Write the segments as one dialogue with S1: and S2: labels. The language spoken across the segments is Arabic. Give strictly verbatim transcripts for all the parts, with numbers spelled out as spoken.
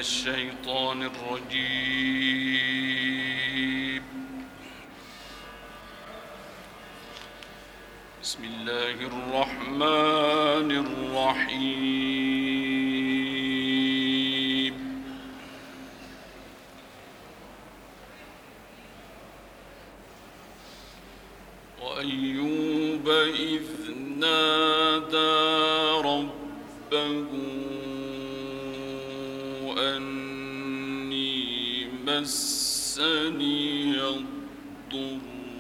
S1: الشيطان الرجيم. بسم الله الرحمن الرحيم. وأيوب إذ نادى ربه أني مسني الضر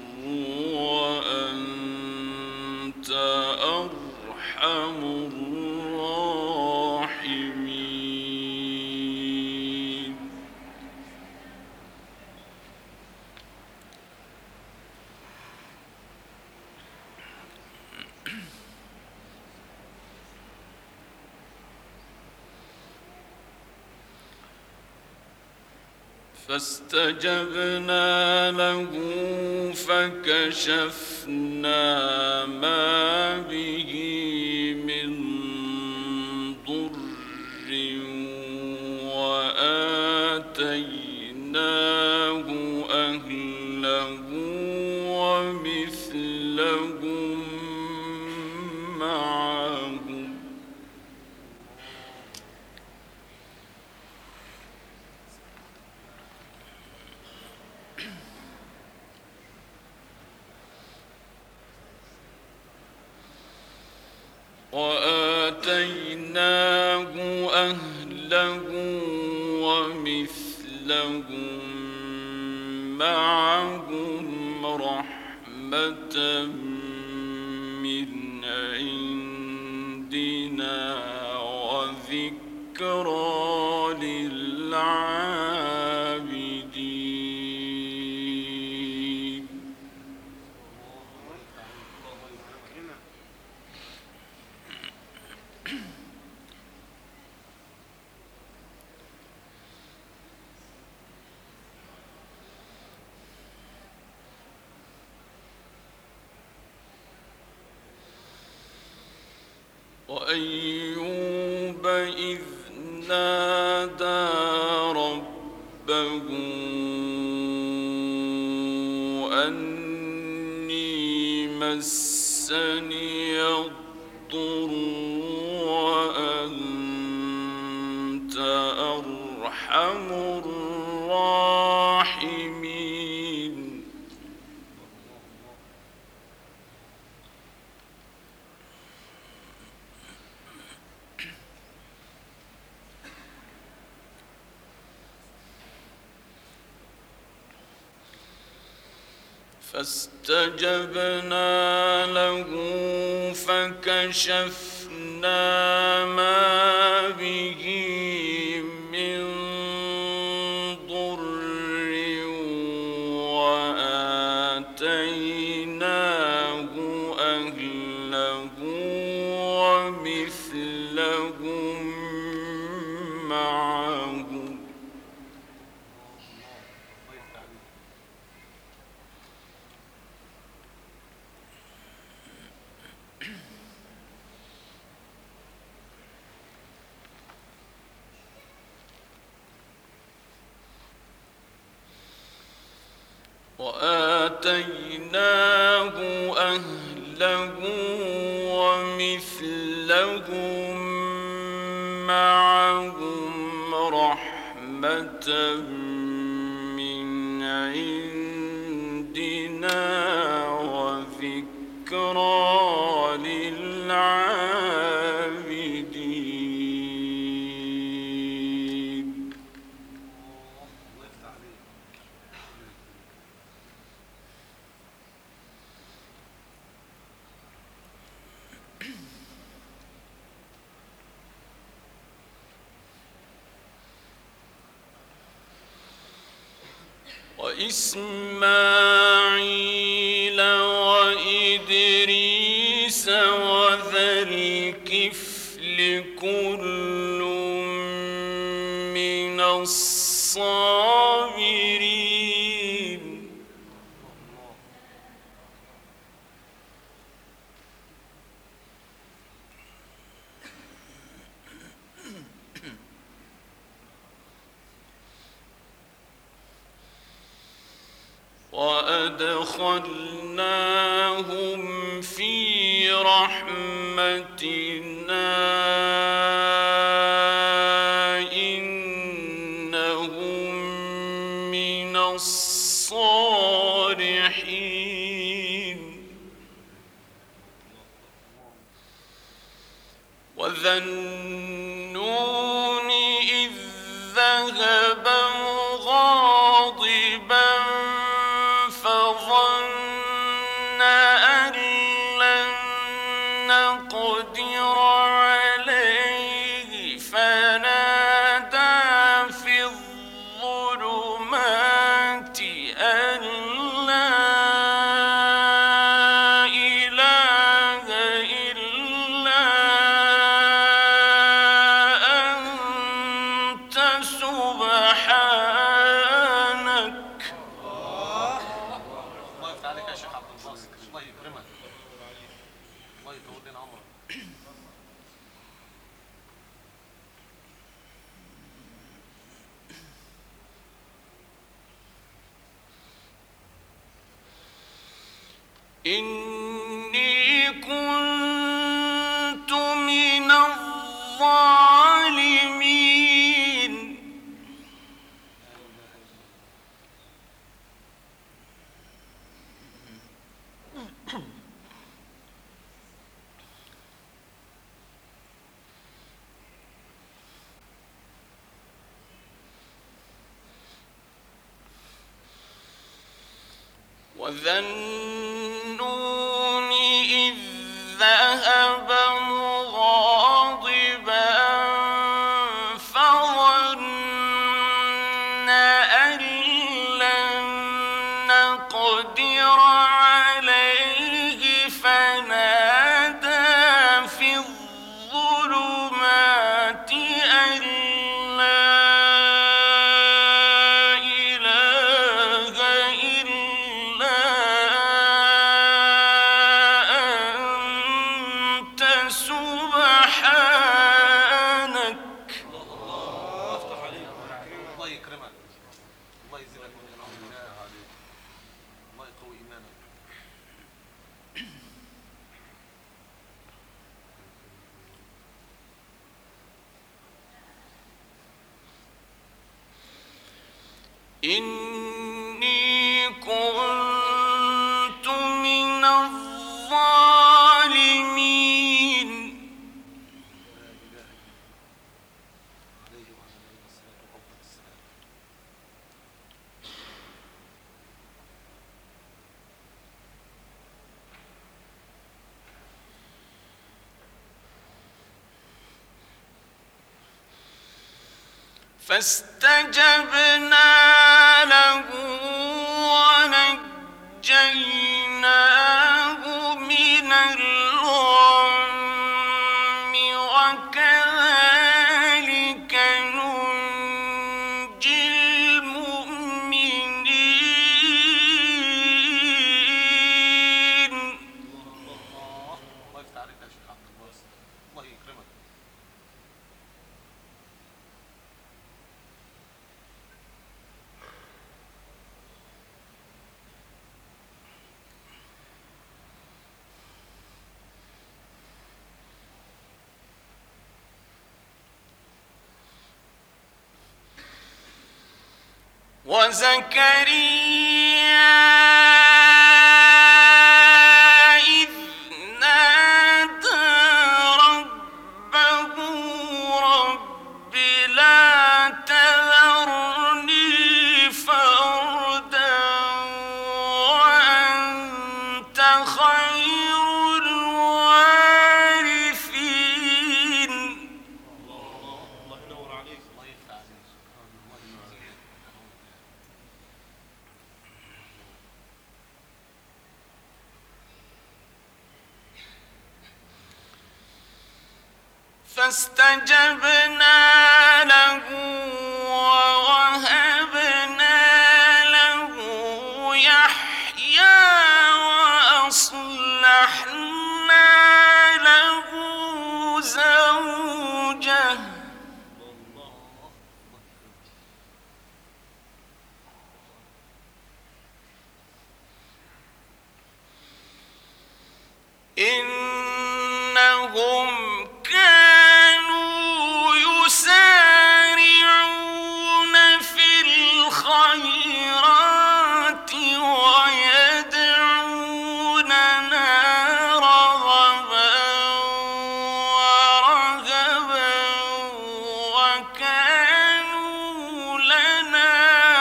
S1: وأنت أرحم الراحمين. فاستجبنا له فكشفنا ما به من ضر وآتيناه أهله ومثلهم معهم وآتيناه أهله ومثلهم معهم رحمة من عندنا وذكرى للعابدين. وأيوب إذ نادى ربه أني مسني الضر وأنت أرحم الراحمين. فاستجبنا له فكشفنا ما به من ضر وآتيناه أهله ومثلهم معهم وآتيناه أهله ومثلهم معهم رحمة من عندنا وذكرى للعابدين. وإسماعيل وإدريس وذا الكفل كل من الصابرين. وأدخلناهم في رحمتنا إنهم من الصالحين وذا النون إذ ذهب مغاضبا فظن أن لن نقدر عليه فنادى في الظلمات أن لا إله إلا أنت سبحانك.
S2: الله يفتح عليك يا شيخ عبد الباسط، الله يكرمك، الله يطول لنا عمرك.
S1: إني كنت من الظالمين وذا النون إذ ذهب مغاضبا فظن أن لن نقدر عليه فنادى في الظلمات أن لا إله إلا أنت سبحانك.
S2: الله يفتح عليك، الله يكرمك، الله يزيدك من العمر، الله يقوي إيمانك.
S1: إني كنت من الظالمين
S2: عليه وعلى آله الصلاة وأفضل السلام.
S1: فاستجبنا له ونجيناه من الغم وكذلك ننجي المؤمنين.
S2: الله يفتح عليك يا شيخ عبد الباسط، الله يكرمك.
S1: وزكريا إذ نادى ربه رب لا تذرني فردا وأنت خير الوارثين.
S2: الله ينور عليك، الله يفتح عليك، الله يزيدك.
S1: فاستجبنا له ووهبنا له يحيى وأصلحنا له زوجه إنهم كانوا يسارعون في الخيرات ويدعوننا رغبا ورهبا وكانوا لنا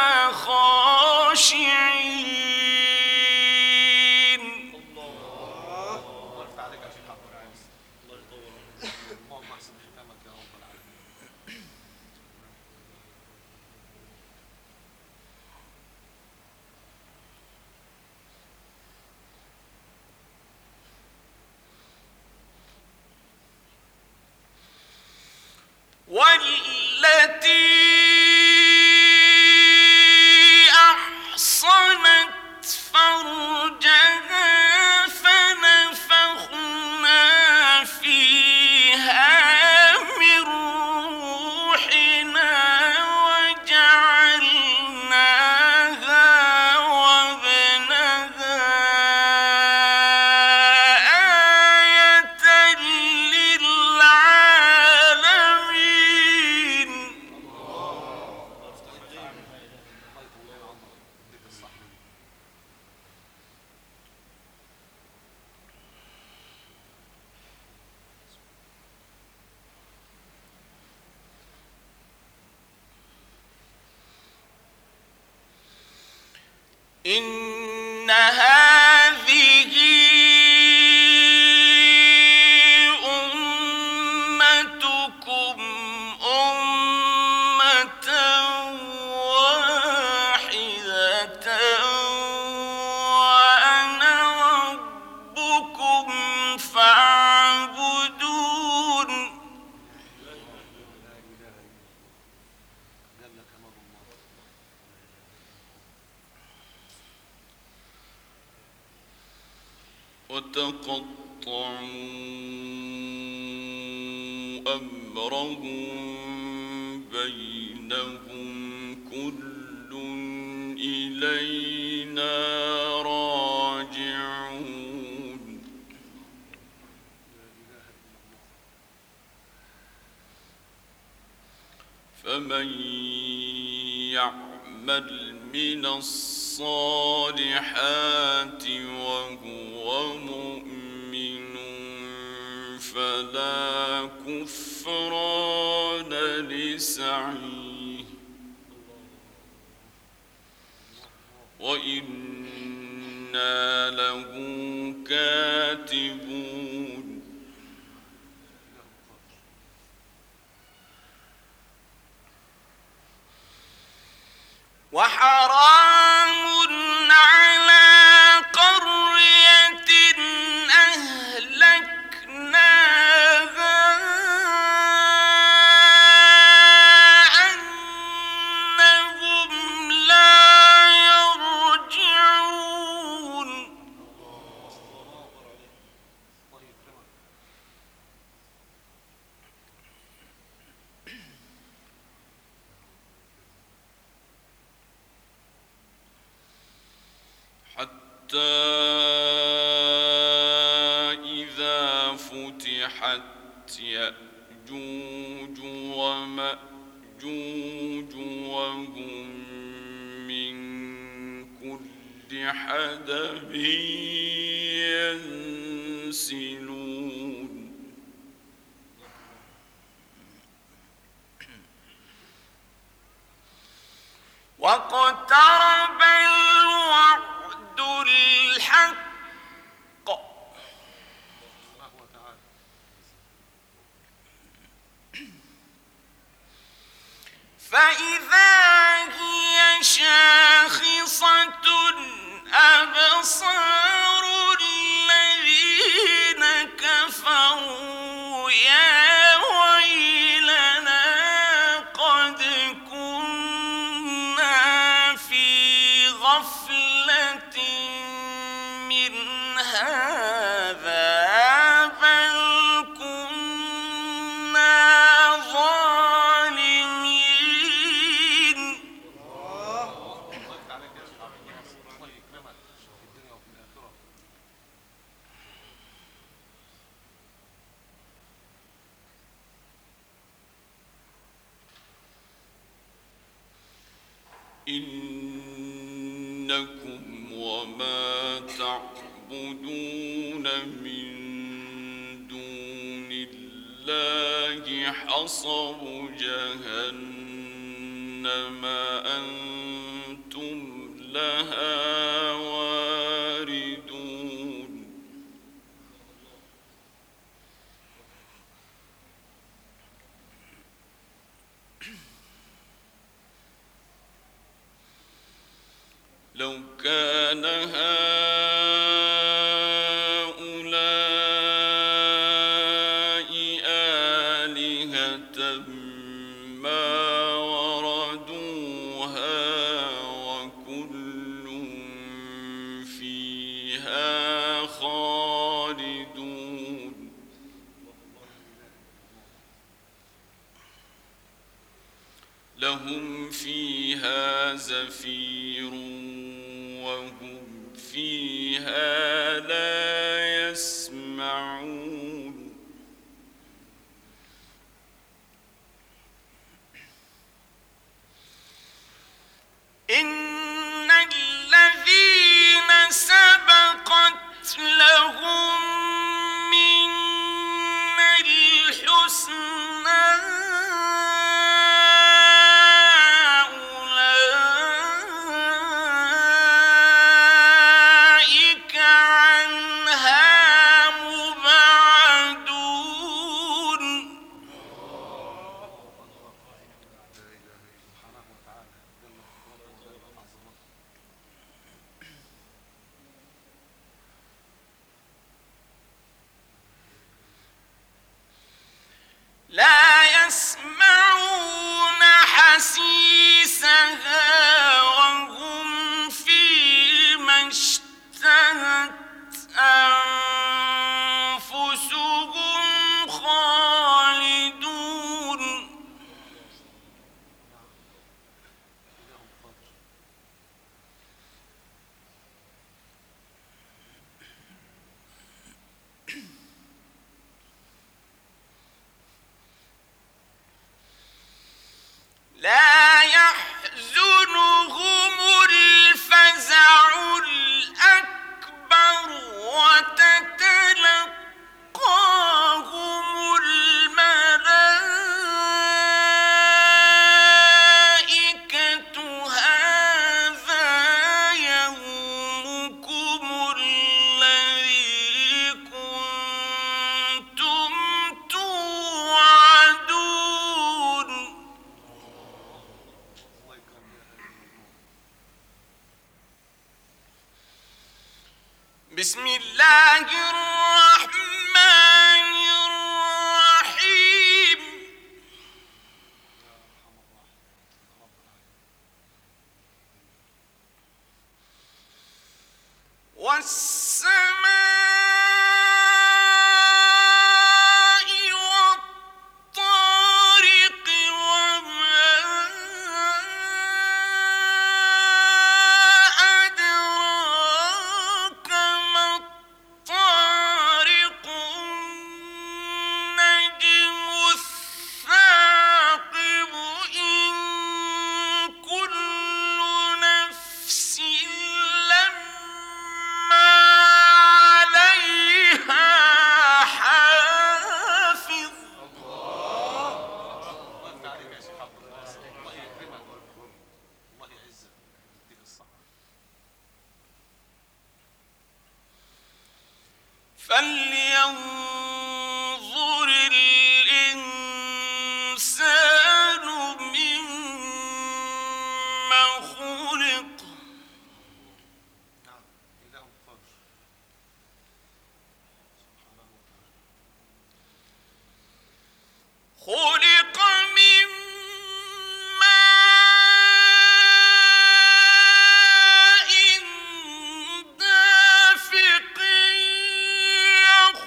S1: خاشعين.
S2: الله يفتح عليك يا شيخ عبد العزيز. الله يطول عمرك. اللهم احسن ختامك يا رب العالمين.
S1: والتي أحصنت فرجها فنفخنا فيها من روحنا وجعلناها وابنها آية للعالمين. إن هذه أمتكم أمة واحدة وأنا ربكم فاعبدون.
S2: جل كمال الله.
S1: وتقطعوا أمرهم بينهم كل إلينا راجعون. فمن يعمل من الصالحات وهو مؤمن فلا كفران لسعيه وإنا له كاتبون. وحرام على قرية أهلكناها أنهم لا يرجعون.
S2: الله يكرمك.
S1: حتى إذا فتحت يأجوج ومأجوج وهم من كل حدب ينسلون. واقترب الوعد الحق
S2: الله تعالى.
S1: فإذا هي شاخصة أبصار الذين كفروا يا ويلنا قد كنا في غفلة من هذا بل كنا ظالمين.
S2: الله يفتح عليك يا شيخ عبد العزيز. الله يكرمك في الدنيا وفي الآخرة.
S1: إنكم وما تعبدون من دون الله حصب جهنم أنتم لها واردون لو كان هؤلاء آلهة ما وردوها وكل فيها خالدون لهم فيها زفير وهم فيها لا يسمعون إن الذين سبقت لهم منا الحسنى لا يسمعون حسيسها وهم فيما اشتهت أنفسهم خالدون لا يحزنهم الفزع الأكبر وتتلقاهم الملائكة هذا يومكم الذي كنتم توعدون بسم الله الرحمن الرحيم والسماء والطارق وما أدراك ما الطارق النجم الثاقب إن كل نفس لما عليها حافظ
S2: الله عليك يا شيخ عبد الله الله يكرمك الله يعزك يديك الصحة
S1: فلينظر الإنسان مما خلق
S2: نعم إله فضل سبحانه وتعالى
S1: خلق من ماء دافق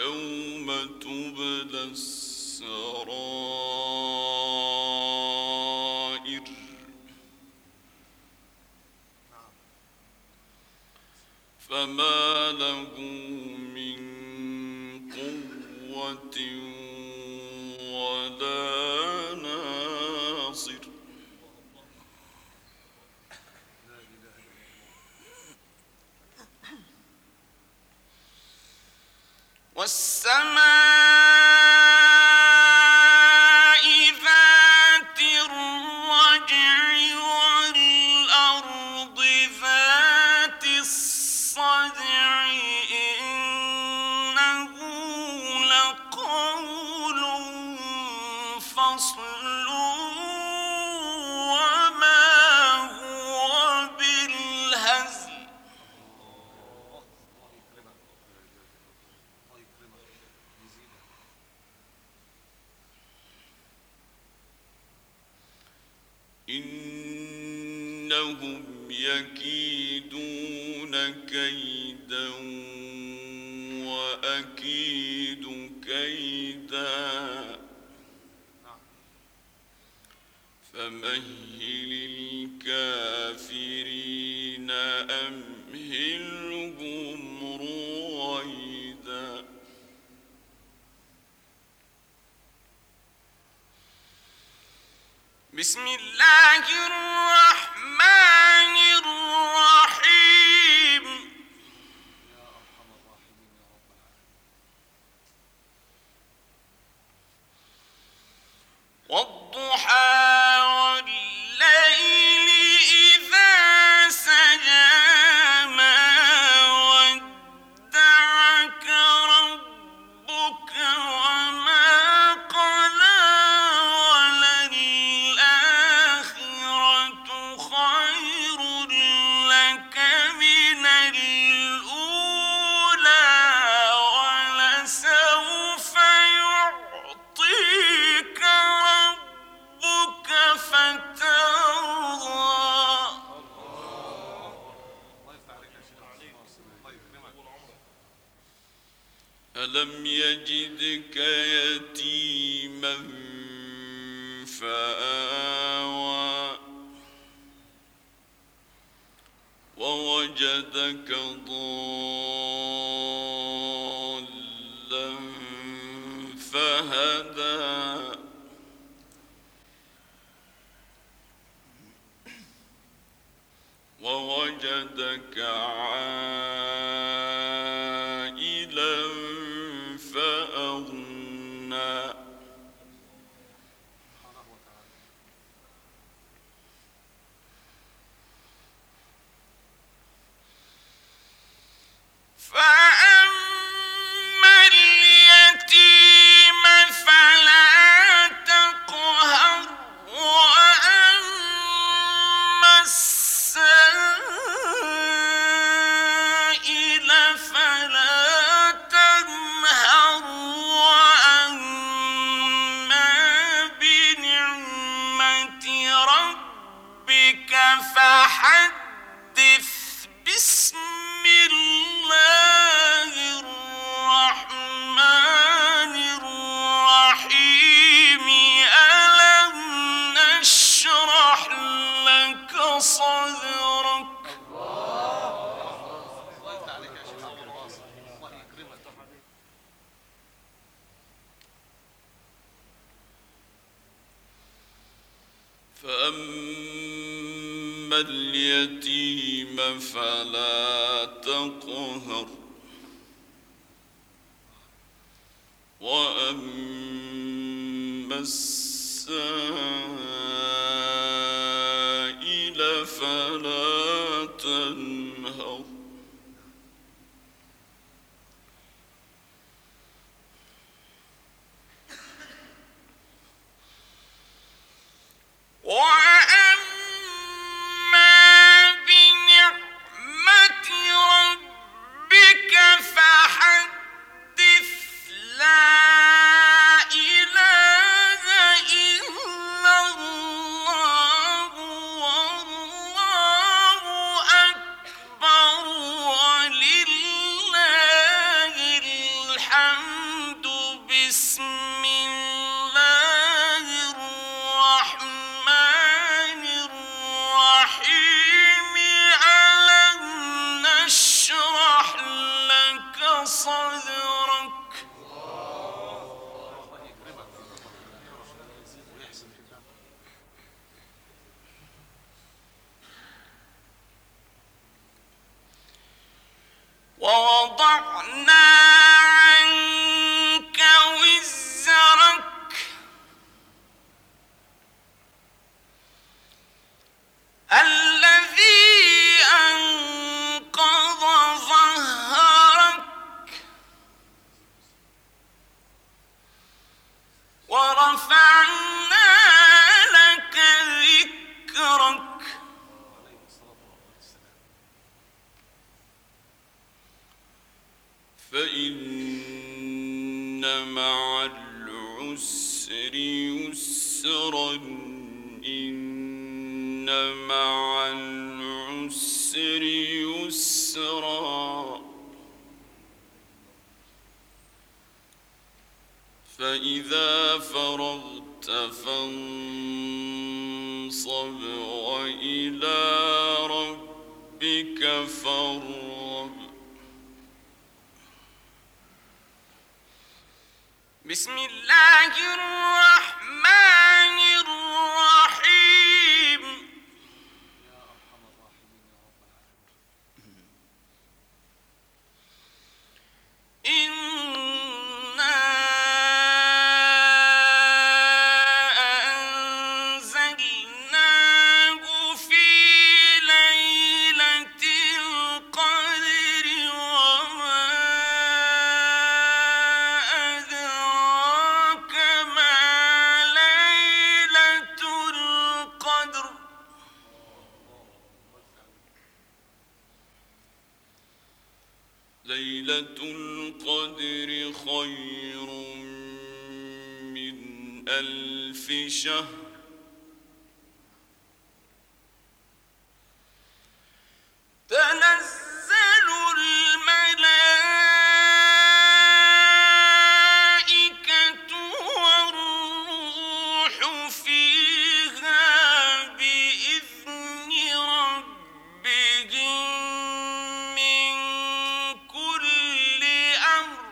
S1: يوم تبلى السرائر فما له من قوة ولا ناصر والسماء ذات الرجع والأرض ذات الصدع إنه لقول فصل وما هو بالهزل إنهم يكيدون كيدا وأكيد كيدا فمهل الكافرين أمهلهم رويدا بسم الله الرحمن الرحيم والضحى والليل إذا سجى ما ودعك ربك وما قلى وللآخرة خير لك من الأولى ولسوف يعطيك ربك فترضى ألم يجدك يتيما فآوى ووجدك ضالا فهدى ووجدك عائلا فأغنى فأما اليتيم فلا تقهر وأما السائل فلا تنهر وأما بنعمة ربك فحدث بسم الله الرحمن الرحيم ألم نشرح لك صدرك
S2: الله يفتح عليك يا شيخ أبو الواصل الله يكرمك
S1: فأما اليتيم فلا تقهر وأما السائل فلا تنهر وأما بنعمة ربك فحدث لا إله إلا صدرك
S2: الله يكرمك ويحسن ختامك.
S1: ووضعنا عنك وزرك الذي أنقض ظهرك ورفعنا لك ذكرك
S2: عليه الصلاة والسلام.
S1: فإن مع العسر يسرا إن مع العسر يسرا فإذا فرغت فانصب وإلى ربك فارغب. بسم الله الرحمن الرحيم.
S2: يا أرحم الراحمين يا رب العالمين.
S1: إنا أنزلناه في ليلة القدر وما أدراك ما ليلة القدر. ليلة القدر خير من ألف شهر تنزل الملائكة والروح فيها بإذن ربهم من كل أمر.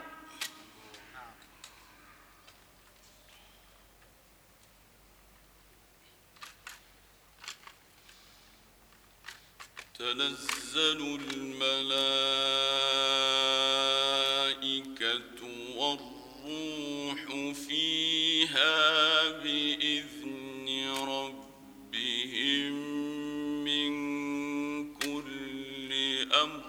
S1: تنزل الملائكة والروح فيها بإذن ربهم من كل أمر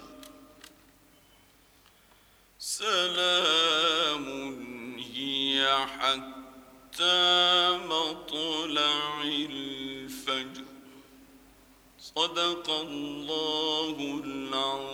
S1: سلام هي حتى مطلع الفجر. صدق الله العظيم.